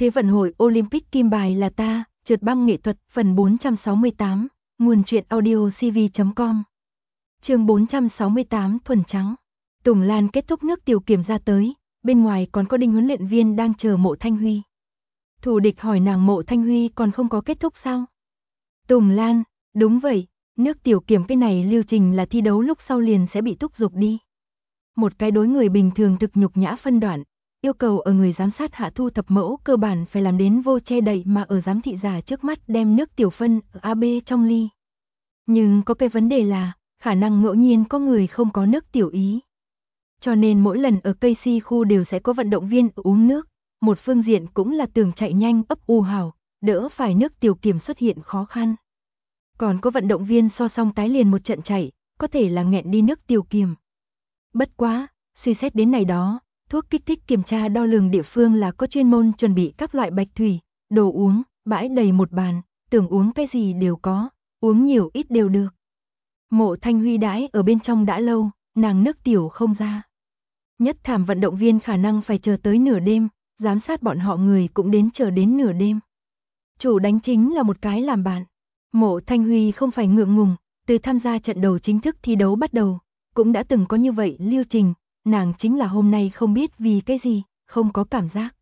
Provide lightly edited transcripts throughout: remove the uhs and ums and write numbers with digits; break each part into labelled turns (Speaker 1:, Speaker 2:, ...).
Speaker 1: Thế vận hội Olympic kim bài là ta, trượt băng nghệ thuật phần 468, nguồn truyện audio cv.com. Chương 468 thuần trắng. Tùng Lan kết thúc nước tiểu kiểm ra tới, bên ngoài còn có Đinh huấn luyện viên đang chờ Mộ Thanh Huy. Thủ địch hỏi nàng Mộ Thanh Huy còn không có kết thúc sao? Tùng Lan, đúng vậy, nước tiểu kiểm cái này lưu trình là thi đấu lúc sau liền sẽ bị thúc giục đi. Một cái đối người bình thường thực nhục nhã phân đoạn, yêu cầu ở người giám sát hạ thu thập mẫu cơ bản phải làm đến vô che đậy mà ở giám thị giả trước mắt đem nước tiểu phân ở AB trong ly. Nhưng có cái vấn đề là, khả năng ngẫu nhiên có người không có nước tiểu ý. Cho nên mỗi lần ở cây si khu đều sẽ có vận động viên uống nước, một phương diện cũng là tưởng chạy nhanh ấp u hào, đỡ phải nước tiểu kiểm xuất hiện khó khăn. Còn có vận động viên so xong tái liền một trận chạy, có thể là nghẹn đi nước tiểu kiểm. Bất quá, suy xét đến này đó, thuốc kích thích kiểm tra đo lường địa phương là có chuyên môn chuẩn bị các loại bạch thủy, đồ uống, bãi đầy một bàn, tưởng uống cái gì đều có, uống nhiều ít đều được. Mộ Thanh Huy đãi ở bên trong đã lâu, nàng nước tiểu không ra. Nhất thảm vận động viên khả năng phải chờ tới nửa đêm, giám sát bọn họ người cũng đến chờ đến nửa đêm. Chủ đánh chính là một cái làm bạn. Mộ Thanh Huy không phải ngượng ngùng, từ tham gia trận đầu chính thức thi đấu bắt đầu, cũng đã từng có như vậy lưu trình, nàng chính là hôm nay không biết vì cái gì, không có cảm giác.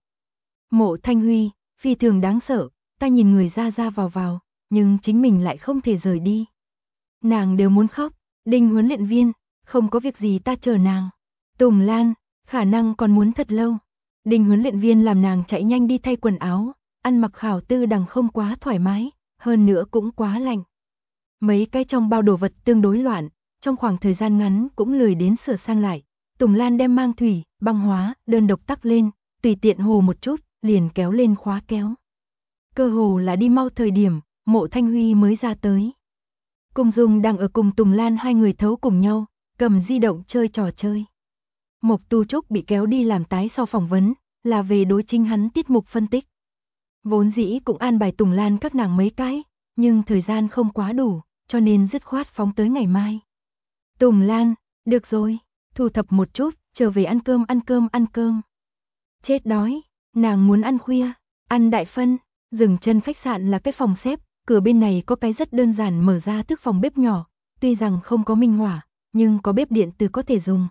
Speaker 1: Mộ Thanh Huy, phi thường đáng sợ, ta nhìn người ra vào, nhưng chính mình lại không thể rời đi. Nàng đều muốn khóc, Đinh huấn luyện viên, không có việc gì ta chờ nàng. Tùng Lan, khả năng còn muốn thật lâu. Đinh huấn luyện viên làm nàng chạy nhanh đi thay quần áo, ăn mặc khảo tư đằng không quá thoải mái, hơn nữa cũng quá lạnh. Mấy cái trong bao đồ vật tương đối loạn, trong khoảng thời gian ngắn cũng lười đến sửa sang lại. Tùng Lan đem mang thủy, băng hóa, đơn độc tắc lên, tùy tiện hồ một chút, liền kéo lên khóa kéo. Cơ hồ là đi mau thời điểm, Mộ Thanh Huy mới ra tới. Cung Dung đang ở cùng Tùng Lan hai người thấu cùng nhau, cầm di động chơi trò chơi. Mộc Tu Trúc bị kéo đi làm tái sau phỏng vấn, là về đối chính hắn tiết mục phân tích. Vốn dĩ cũng an bài Tùng Lan các nàng mấy cái, nhưng thời gian không quá đủ, cho nên dứt khoát phóng tới ngày mai. Tùng Lan, được rồi, thu thập một chút, trở về ăn cơm. Chết đói, nàng muốn ăn khuya, ăn đại phân, dừng chân khách sạn là cái phòng xếp, cửa bên này có cái rất đơn giản mở ra thức phòng bếp nhỏ, tuy rằng không có minh hỏa, nhưng có bếp điện từ có thể dùng.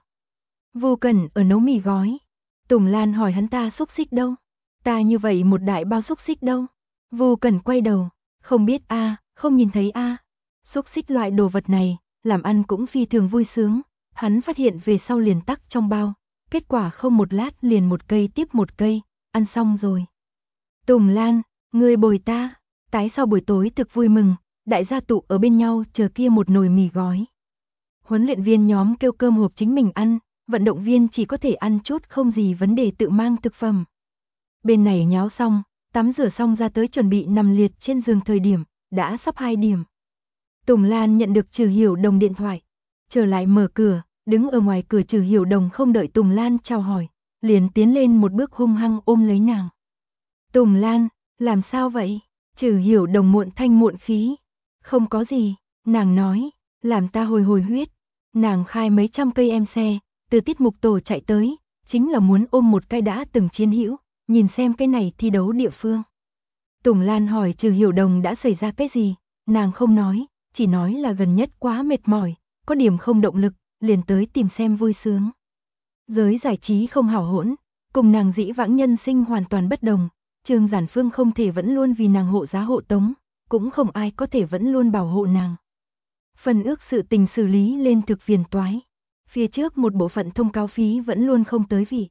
Speaker 1: Vô Cần ở nấu mì gói. Tùng Lan hỏi hắn ta xúc xích đâu? Ta như vậy một đại bao xúc xích đâu? Vô Cần quay đầu, không biết a, không nhìn thấy a. Xúc xích loại đồ vật này, làm ăn cũng phi thường vui sướng, hắn phát hiện về sau liền tắc trong bao, kết quả không một lát liền một cây tiếp một cây, ăn xong rồi. Tùng Lan, ngươi bồi ta, tái sau buổi tối thực vui mừng, đại gia tụ ở bên nhau chờ kia một nồi mì gói. Huấn luyện viên nhóm kêu cơm hộp chính mình ăn, vận động viên chỉ có thể ăn chút không gì vấn đề tự mang thực phẩm. Bên này nháo xong, tắm rửa xong ra tới chuẩn bị nằm liệt trên giường thời điểm, đã sắp 2 điểm. Tùng Lan nhận được Trừ Hiểu Đồng điện thoại, trở lại mở cửa, đứng ở ngoài cửa Trừ Hiểu Đồng không đợi Tùng Lan chào hỏi, liền tiến lên một bước hung hăng ôm lấy nàng. Tùng Lan, làm sao vậy? Trừ Hiểu Đồng muộn thanh muộn khí. Không có gì, nàng nói, làm ta hồi huyết. Nàng khai mấy trăm cây em xe, từ tiết mục tổ chạy tới, chính là muốn ôm một cái đã từng chiến hữu, nhìn xem cái này thi đấu địa phương. Tùng Lan hỏi Trừ Hiểu Đồng đã xảy ra cái gì, nàng không nói, chỉ nói là gần nhất quá mệt mỏi, có điểm không động lực, liền tới tìm xem vui sướng. Giới giải trí không hảo hỗn, cùng nàng dĩ vãng nhân sinh hoàn toàn bất đồng, Trương Giản Phương không thể vẫn luôn vì nàng hộ giá hộ tống, cũng không ai có thể vẫn luôn bảo hộ nàng. Phần ước sự tình xử lý lên thực phiền toái. Phía trước một bộ phận thông cáo phí vẫn luôn không tới vị.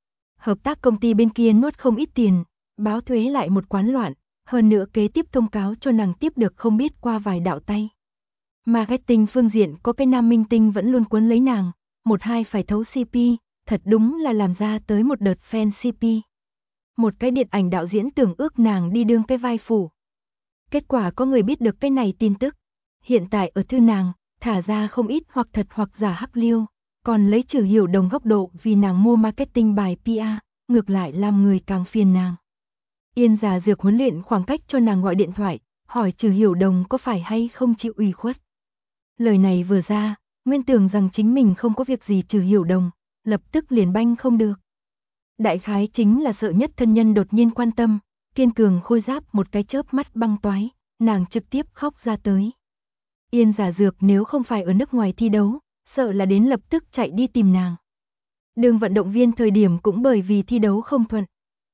Speaker 1: Hợp tác công ty bên kia nuốt không ít tiền, báo thuế lại một quán loạn, hơn nữa kế tiếp thông cáo cho nàng tiếp được không biết qua vài đạo tay. Marketing phương diện có cái nam minh tinh vẫn luôn cuốn lấy nàng, một hai phải thấu CP, thật đúng là làm ra tới một đợt fan CP. Một cái điện ảnh đạo diễn tưởng ước nàng đi đương cái vai phụ. Kết quả có người biết được cái này tin tức. Hiện tại ở thư nàng, thả ra không ít hoặc thật hoặc giả hắc liêu, còn lấy Trừ Hiểu Đồng góc độ vì nàng mua marketing bài PR, ngược lại làm người càng phiền nàng. Yên Giả Dược huấn luyện khoảng cách cho nàng gọi điện thoại, hỏi Trừ Hiểu Đồng có phải hay không chịu ủy khuất. Lời này vừa ra, nguyên tưởng rằng chính mình không có việc gì Trừ Hiểu Đồng, lập tức liền banh không được. Đại khái chính là sợ nhất thân nhân đột nhiên quan tâm, kiên cường khôi giáp một cái chớp mắt băng toái, nàng trực tiếp khóc ra tới. Yên Giả Dược nếu không phải ở nước ngoài thi đấu, sợ là đến lập tức chạy đi tìm nàng. Đường vận động viên thời điểm cũng bởi vì thi đấu không thuận,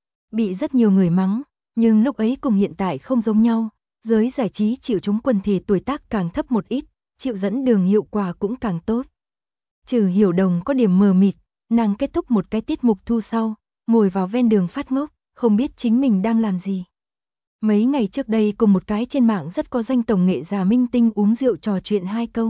Speaker 1: bị rất nhiều người mắng, nhưng lúc ấy cùng hiện tại không giống nhau, giới giải trí chịu chúng quần thể tuổi tác càng thấp một ít, chịu dẫn đường hiệu quả cũng càng tốt. Trừ Hiểu Đồng có điểm mờ mịt, nàng kết thúc một cái tiết mục thu sau, ngồi vào ven đường phát ngốc, không biết chính mình đang làm gì. Mấy ngày trước đây cùng một cái trên mạng rất có danh tổng nghệ già minh tinh uống rượu trò chuyện 2 câu.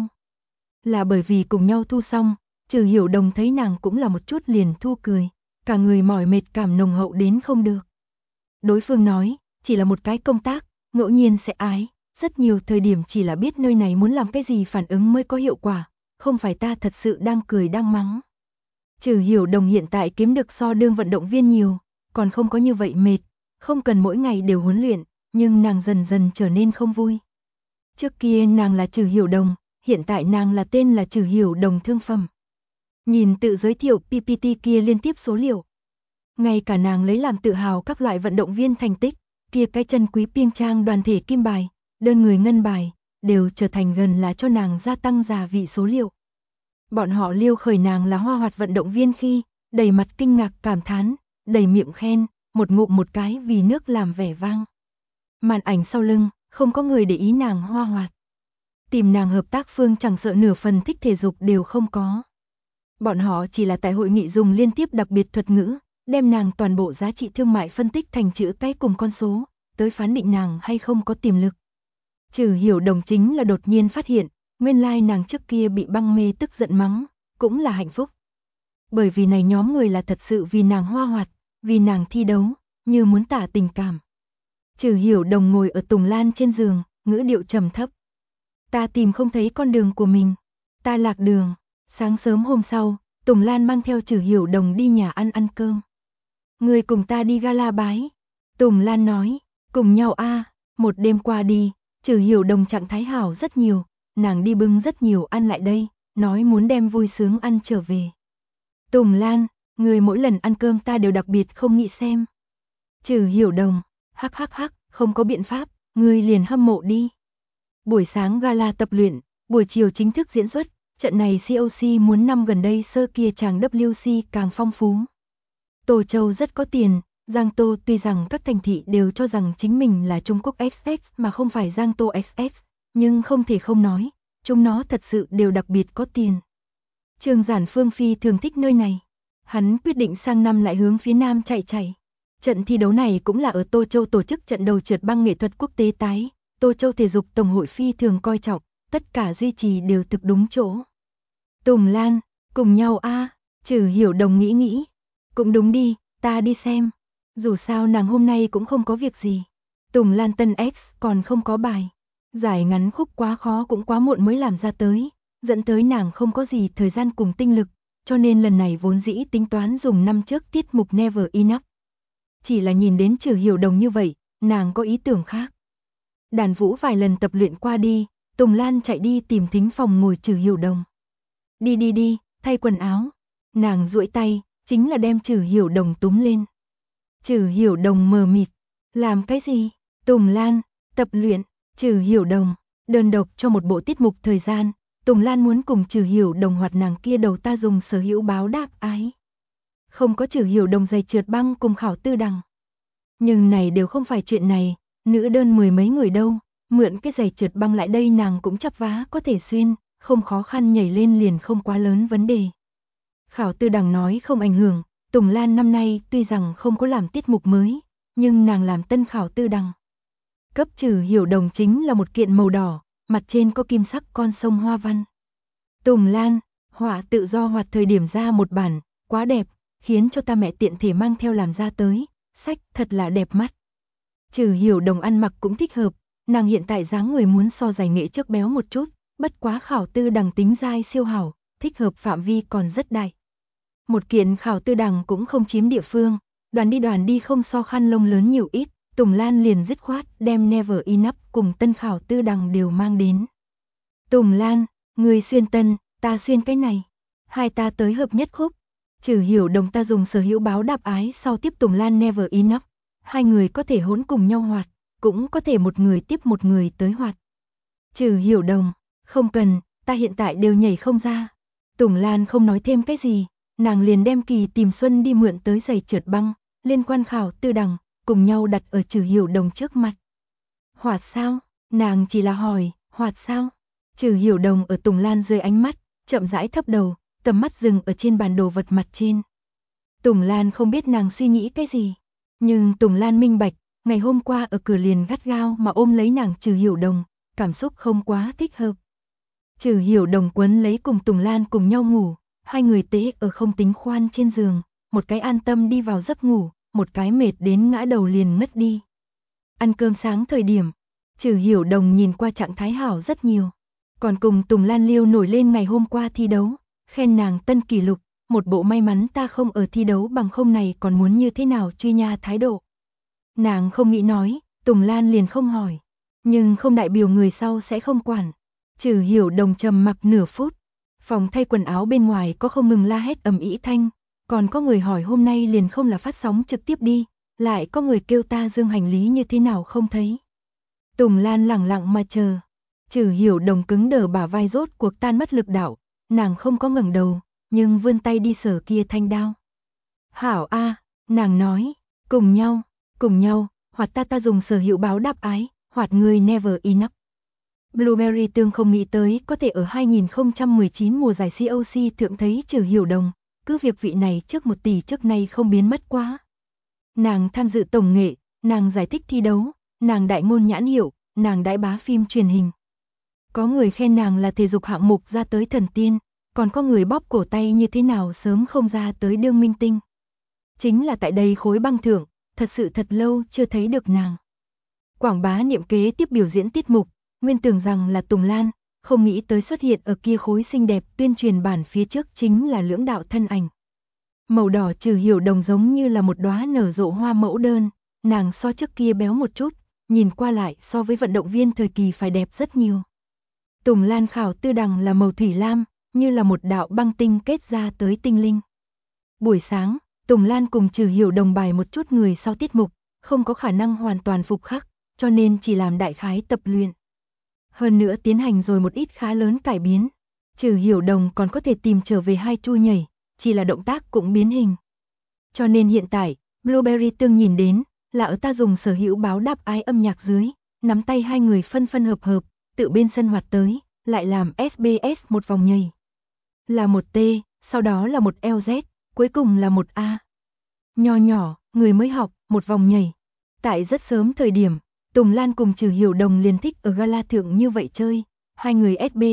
Speaker 1: Là bởi vì cùng nhau thu xong, Trừ Hiểu Đồng thấy nàng cũng là một chút liền thu cười, cả người mỏi mệt cảm nồng hậu đến không được. Đối phương nói, chỉ là một cái công tác, ngẫu nhiên sẽ ái, rất nhiều thời điểm chỉ là biết nơi này muốn làm cái gì phản ứng mới có hiệu quả, không phải ta thật sự đang cười đang mắng. Trừ Hiểu Đồng hiện tại kiếm được so đương vận động viên nhiều, còn không có như vậy mệt, không cần mỗi ngày đều huấn luyện, nhưng nàng dần dần trở nên không vui. Trước kia nàng là Trừ Hiểu Đồng, hiện tại nàng là tên là Trừ Hiểu Đồng thương phẩm. Nhìn tự giới thiệu PPT kia liên tiếp số liệu. Ngay cả nàng lấy làm tự hào các loại vận động viên thành tích, kia cái chân quý Piêng Trang đoàn thể kim bài, đơn người ngân bài, đều trở thành gần là cho nàng gia tăng giá vị số liệu. Bọn họ liêu khởi nàng là hoa hoạt vận động viên khi, đầy mặt kinh ngạc cảm thán, đầy miệng khen, một ngụm một cái vì nước làm vẻ vang. Màn ảnh sau lưng, không có người để ý nàng hoa hoạt. Tìm nàng hợp tác phương chẳng sợ nửa phần thích thể dục đều không có. Bọn họ chỉ là tại hội nghị dùng liên tiếp đặc biệt thuật ngữ, đem nàng toàn bộ giá trị thương mại phân tích thành chữ cái cùng con số, tới phán định nàng hay không có tiềm lực. Trừ Hiểu Đồng chính là đột nhiên phát hiện, nguyên lai nàng trước kia bị băng mê tức giận mắng, cũng là hạnh phúc. Bởi vì này nhóm người là thật sự vì nàng hoa hoạt, vì nàng thi đấu, như muốn tả tình cảm. Trừ Hiểu Đồng ngồi ở Tùng Lan trên giường, ngữ điệu trầm thấp. Ta tìm không thấy con đường của mình, ta lạc đường. Sáng sớm hôm sau, Tùng Lan mang theo Trừ Hiểu Đồng đi nhà ăn cơm. Người cùng ta đi gala bái. Tùng Lan nói, cùng nhau a. Một đêm qua đi, Trừ Hiểu Đồng trạng thái hảo rất nhiều, nàng đi bưng rất nhiều ăn lại đây, nói muốn đem vui sướng ăn trở về. Tùng Lan, người mỗi lần ăn cơm ta đều đặc biệt không nghĩ xem. Trừ Hiểu Đồng, hắc, không có biện pháp, người liền hâm mộ đi. Buổi sáng gala tập luyện, buổi chiều chính thức diễn xuất, trận này COC muốn năm gần đây sơ kia chàng WC càng phong phú. Tô Châu rất có tiền, Giang Tô tuy rằng các thành thị đều cho rằng chính mình là Trung Quốc XX mà không phải Giang Tô XX, nhưng không thể không nói, chúng nó thật sự đều đặc biệt có tiền. Trương Giản Phương phi thường thích nơi này, hắn quyết định sang năm lại hướng phía nam chạy. Trận thi đấu này cũng là ở Tô Châu tổ chức trận đầu trượt băng nghệ thuật quốc tế tái, Tô Châu thể dục tổng hội phi thường coi trọng, tất cả duy trì đều thực đúng chỗ. Tùng Lan, cùng nhau a. Trừ Hiểu Đồng nghĩ, cũng đúng đi, ta đi xem. Dù sao nàng hôm nay cũng không có việc gì. Tùng Lan Tân X còn không có bài. Giải ngắn khúc quá khó cũng quá muộn mới làm ra tới, dẫn tới nàng không có gì thời gian cùng tinh lực, cho nên lần này vốn dĩ tính toán dùng năm trước tiết mục Never Enough. Chỉ là nhìn đến Trừ Hiểu Đồng như vậy, nàng có ý tưởng khác. Đàn vũ vài lần tập luyện qua đi, Tùng Lan chạy đi tìm thính phòng ngồi Trừ Hiểu Đồng. Đi, thay quần áo. Nàng duỗi tay, chính là đem Trừ Hiểu Đồng túm lên. Trừ Hiểu Đồng mờ mịt. Làm cái gì? Tùng Lan, tập luyện. Trừ Hiểu Đồng, đơn độc cho một bộ tiết mục thời gian, Tùng Lan muốn cùng Trừ Hiểu Đồng hoạt nàng kia đầu ta dùng sở hữu báo đáp ái. Không có Trừ Hiểu Đồng giày trượt băng cùng Khảo Tư Đằng. Nhưng này đều không phải chuyện này, nữ đơn 10 mấy người đâu, mượn cái giày trượt băng lại đây nàng cũng chắp vá có thể xuyên, không khó khăn nhảy lên liền không quá lớn vấn đề. Khảo Tư Đằng nói không ảnh hưởng, Tùng Lan năm nay tuy rằng không có làm tiết mục mới, nhưng nàng làm tân Khảo Tư Đằng. Cấp Trừ Hiểu Đồng chính là một kiện màu đỏ, mặt trên có kim sắc con sông hoa văn. Tùng Lan, họa tự do hoạt thời điểm ra một bản, quá đẹp, khiến cho ta mẹ tiện thể mang theo làm ra tới, sách thật là đẹp mắt. Trừ Hiểu Đồng ăn mặc cũng thích hợp, nàng hiện tại dáng người muốn so giải nghệ trước béo một chút, bất quá Khảo Tư Đằng tính dai siêu hảo, thích hợp phạm vi còn rất đại. Một kiện Khảo Tư Đằng cũng không chiếm địa phương, đoàn đi không so khăn lông lớn nhiều ít, Tùng Lan liền dứt khoát đem Never Enough cùng tân Khảo Tư Đằng đều mang đến. Tùng Lan, người xuyên tân, ta xuyên cái này, hai ta tới hợp nhất khúc. Trừ Hiểu Đồng ta dùng sở hữu báo đáp ái sau tiếp Tùng Lan Never Enough, hai người có thể hỗn cùng nhau hoạt, cũng có thể một người tiếp một người tới hoạt. Trừ Hiểu Đồng, không cần, ta hiện tại đều nhảy không ra. Tùng Lan không nói thêm cái gì, nàng liền đem Kỳ Tìm Xuân đi mượn tới giày trượt băng, liên quan khảo tư đẳng, cùng nhau đặt ở Trừ Hiểu Đồng trước mặt. Hoạt sao? Nàng chỉ là hỏi, hoạt sao? Trừ Hiểu Đồng ở Tùng Lan dưới ánh mắt, chậm rãi thấp đầu, tầm mắt dừng ở trên bàn đồ vật mặt trên. Tùng Lan không biết nàng suy nghĩ cái gì, nhưng Tùng Lan minh bạch, ngày hôm qua ở cửa liền gắt gao mà ôm lấy nàng Trừ Hiểu Đồng, cảm xúc không quá thích hợp. Trừ Hiểu Đồng quấn lấy cùng Tùng Lan cùng nhau ngủ, hai người tế ở không tính khoan trên giường, một cái an tâm đi vào giấc ngủ, một cái mệt đến ngã đầu liền ngất đi. Ăn cơm sáng thời điểm, Trừ Hiểu Đồng nhìn qua trạng thái hảo rất nhiều, còn cùng Tùng Lan liêu nổi lên ngày hôm qua thi đấu, khen nàng tân kỷ lục, một bộ may mắn ta không ở thi đấu bằng không này còn muốn như thế nào truy nha thái độ. Nàng không nghĩ nói, Tùng Lan liền không hỏi, nhưng không đại biểu người sau sẽ không quản. Trừ Hiểu Đồng trầm mặc nửa phút, phòng thay quần áo bên ngoài có không ngừng la hét ầm ĩ thanh, còn có người hỏi hôm nay liền không là phát sóng trực tiếp đi, lại có người kêu ta dương hành lý như thế nào không thấy. Tùng Lan lẳng lặng mà chờ, Trừ Hiểu Đồng cứng đờ bả vai rốt cuộc tan mất lực đạo, nàng không có ngẩng đầu, nhưng vươn tay đi sờ kia thanh đao. Hảo a, nàng nói, cùng nhau, hoặc ta dùng sở hữu báo đáp ái, hoặc người never enough. Blueberry Tương không nghĩ tới có thể ở 2019 mùa giải COC thượng thấy Trừ Hiểu Đồng, cứ việc vị này trước 1 tỷ trước nay không biến mất quá. Nàng tham dự tổng nghệ, nàng giải thích thi đấu, nàng đại ngôn nhãn hiệu, nàng đại bá phim truyền hình. Có người khen nàng là thể dục hạng mục ra tới thần tiên, còn có người bóp cổ tay như thế nào sớm không ra tới đương minh tinh. Chính là tại đây khối băng thượng, thật sự thật lâu chưa thấy được nàng. Quảng bá niệm kế tiếp biểu diễn tiết mục, nguyên tưởng rằng là Tùng Lan, không nghĩ tới xuất hiện ở kia khối xinh đẹp tuyên truyền bản phía trước chính là lưỡng đạo thân ảnh. Màu đỏ Trừ Hiểu Đồng giống như là một đóa nở rộ hoa mẫu đơn, nàng so trước kia béo một chút, nhìn qua lại so với vận động viên thời kỳ phải đẹp rất nhiều. Tùng Lan khảo tư đẳng là màu thủy lam, như là một đạo băng tinh kết ra tới tinh linh. Buổi sáng, Tùng Lan cùng Trừ Hiểu Đồng bài một chút người sau tiết mục, không có khả năng hoàn toàn phục khắc, cho nên chỉ làm đại khái tập luyện. Hơn nữa tiến hành rồi một ít khá lớn cải biến. Trừ Hiểu Đồng còn có thể tìm trở về hai chu nhảy, chỉ là động tác cũng biến hình. Cho nên hiện tại, Blueberry Tương nhìn đến, là ở ta dùng sở hữu báo đáp ái âm nhạc dưới, nắm tay hai người phân phân hợp hợp, tự bên sân hoạt tới, lại làm SBS một vòng nhảy. Là một T, sau đó là một LZ, cuối cùng là một A. Nho nhỏ, người mới học, một vòng nhảy. Tại rất sớm thời điểm, Tùng Lan cùng Trừ Hiểu Đồng liền thích ở gala thượng như vậy chơi, hai người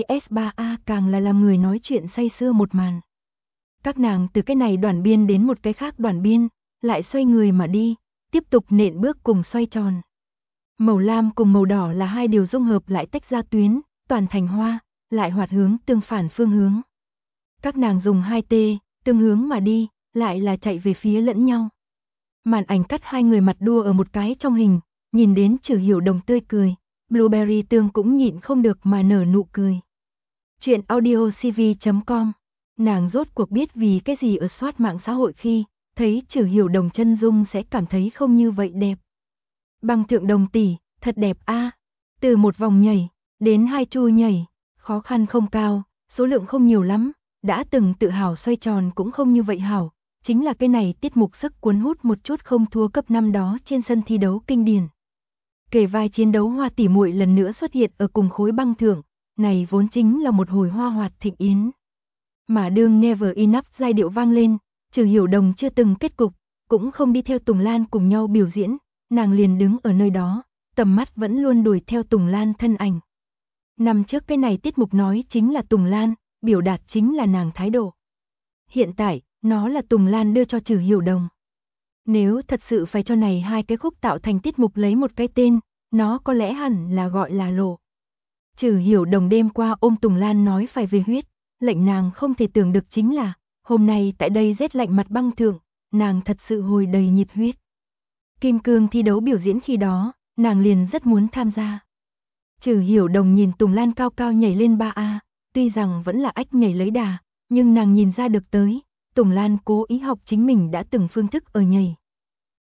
Speaker 1: SBS3A càng là làm người nói chuyện say sưa một màn. Các nàng từ cái này đoàn biên đến một cái khác đoàn biên, lại xoay người mà đi, tiếp tục nện bước cùng xoay tròn. Màu lam cùng màu đỏ là hai điều dung hợp lại tách ra tuyến, toàn thành hoa, lại hoạt hướng tương phản phương hướng. Các nàng dùng 2T, tương hướng mà đi, lại là chạy về phía lẫn nhau. Màn ảnh cắt hai người mặt đua ở một cái trong hình, nhìn đến Trừ Hiểu Đồng tươi cười, Blueberry Tương cũng nhịn không được mà nở nụ cười. Chuyện audiocv.com, nàng rốt cuộc biết vì cái gì ở soát mạng xã hội khi thấy Trừ Hiểu Đồng chân dung sẽ cảm thấy không như vậy đẹp. Băng thượng đồng tỷ, thật đẹp a. Từ một vòng nhảy đến hai chu nhảy, khó khăn không cao, số lượng không nhiều lắm, đã từng tự hào xoay tròn cũng không như vậy hảo, chính là cái này tiết mục sức cuốn hút một chút không thua cấp năm đó trên sân thi đấu kinh điển. Kể vai chiến đấu hoa tỉ muội lần nữa xuất hiện ở cùng khối băng thượng, này vốn chính là một hồi hoa hoạt thịnh yến. Mà đương Never Enough giai điệu vang lên, Trừ Hiểu Đồng chưa từng kết cục, cũng không đi theo Tùng Lan cùng nhau biểu diễn, nàng liền đứng ở nơi đó, tầm mắt vẫn luôn đuổi theo Tùng Lan thân ảnh. Năm trước cái này tiết mục nói chính là Tùng Lan, biểu đạt chính là nàng thái độ. Hiện tại, nó là Tùng Lan đưa cho Trừ Hiểu Đồng. Nếu thật sự phải cho này hai cái khúc tạo thành tiết mục lấy một cái tên, nó có lẽ hẳn là gọi là lộ. Trừ Hiểu Đồng đêm qua ôm Tùng Lan nói phải về huyết, lệnh nàng không thể tưởng được chính là, hôm nay tại đây rét lạnh mặt băng thượng, nàng thật sự hồi đầy nhiệt huyết. Kim cương thi đấu biểu diễn khi đó, nàng liền rất muốn tham gia. Trừ Hiểu Đồng nhìn Tùng Lan cao cao nhảy lên 3A, tuy rằng vẫn là ách nhảy lấy đà, nhưng nàng nhìn ra được tới, Tùng Lan cố ý học chính mình đã từng phương thức ở nhảy.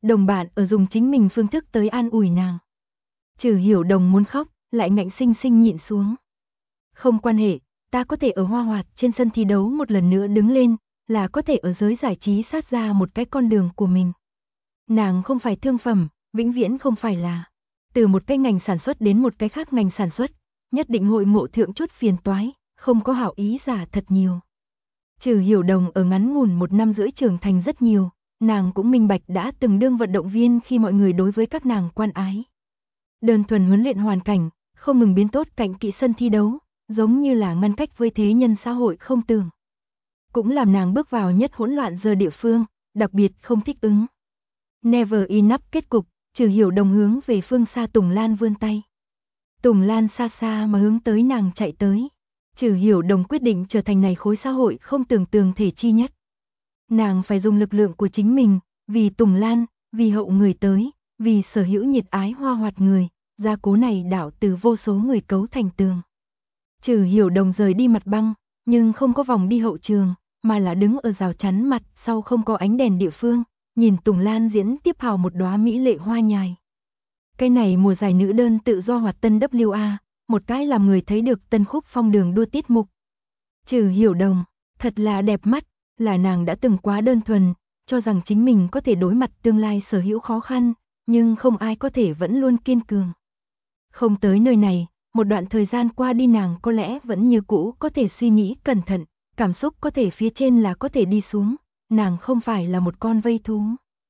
Speaker 1: Đồng bạn ở dùng chính mình phương thức tới an ủi nàng. Trừ Hiểu Đồng muốn khóc, lại ngạnh sinh sinh nhịn xuống. Không quan hệ, ta có thể ở Hoa Hoạt trên sân thi đấu một lần nữa đứng lên, là có thể ở giới giải trí sát ra một cái con đường của mình. Nàng không phải thương phẩm, vĩnh viễn không phải là. Từ một cái ngành sản xuất đến một cái khác ngành sản xuất, nhất định hội ngộ thượng chút phiền toái, không có hảo ý giả thật nhiều. Trừ Hiểu Đồng ở ngắn ngủn 1 năm rưỡi trưởng thành rất nhiều, nàng cũng minh bạch đã từng đương vận động viên khi mọi người đối với các nàng quan ái. Đơn thuần huấn luyện hoàn cảnh, không ngừng biến tốt cạnh kỵ sân thi đấu, giống như là ngăn cách với thế nhân xã hội không tưởng. Cũng làm nàng bước vào nhất hỗn loạn giờ địa phương, đặc biệt không thích ứng. Never enough kết cục, Trừ Hiểu Đồng hướng về phương xa Tùng Lan vươn tay. Tùng Lan xa xa mà hướng tới nàng chạy tới. Trừ Hiểu Đồng quyết định trở thành này khối xã hội không tưởng tượng thể chi nhất. Nàng phải dùng lực lượng của chính mình, vì Tùng Lan, vì hậu người tới, vì sở hữu nhiệt ái Hoa Hoạt người, gia cố này đảo từ vô số người cấu thành tường. Trừ Hiểu Đồng rời đi mặt băng, nhưng không có vòng đi hậu trường, mà là đứng ở rào chắn mặt sau không có ánh đèn địa phương, nhìn Tùng Lan diễn tiếp hào một đóa mỹ lệ hoa nhài. Cái này mùa giải nữ đơn tự do hoạt tân WA, một cái làm người thấy được tân khúc phong đường đua tiết mục. Trừ Hiểu Đồng, thật là đẹp mắt, là nàng đã từng quá đơn thuần, cho rằng chính mình có thể đối mặt tương lai sở hữu khó khăn, nhưng không ai có thể vẫn luôn kiên cường. Không tới nơi này, một đoạn thời gian qua đi nàng có lẽ vẫn như cũ có thể suy nghĩ cẩn thận, cảm xúc có thể phía trên là có thể đi xuống, nàng không phải là một con vây thú.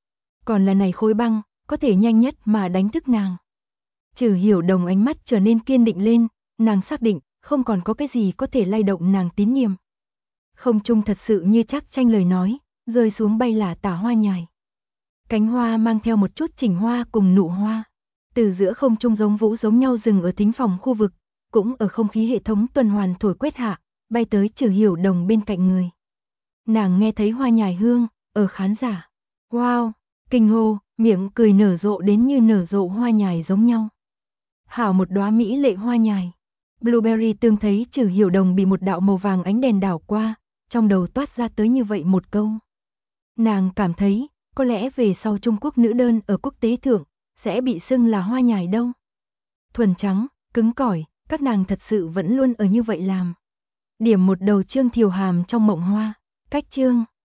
Speaker 1: Còn là này khối băng, có thể nhanh nhất mà đánh thức nàng. Trừ Hiểu Đồng ánh mắt trở nên kiên định lên, nàng xác định, không còn có cái gì có thể lay động nàng tín nhiệm. Không trung thật sự như chắc tranh lời nói, rơi xuống bay là tả hoa nhài. Cánh hoa mang theo một chút chỉnh hoa cùng nụ hoa. Từ giữa không trung giống vũ giống nhau dừng ở thính phòng khu vực, cũng ở không khí hệ thống tuần hoàn thổi quét hạ, bay tới Trừ Hiểu Đồng bên cạnh người. Nàng nghe thấy hoa nhài hương, ở khán giả. Wow, kinh hô, miệng cười nở rộ đến như nở rộ hoa nhài giống nhau. Hảo một đóa mỹ lệ hoa nhài. Blueberry tương thấy Trừ Hiểu Đồng bị một đạo màu vàng ánh đèn đảo qua, trong đầu toát ra tới như vậy một câu. Nàng cảm thấy, có lẽ về sau Trung Quốc nữ đơn ở quốc tế thượng, sẽ bị xưng là hoa nhài đâu. Thuần trắng, cứng cỏi, các nàng thật sự vẫn luôn ở như vậy làm. Điểm một đầu Trương Thiều Hàm trong Mộng Hoa, cách chương.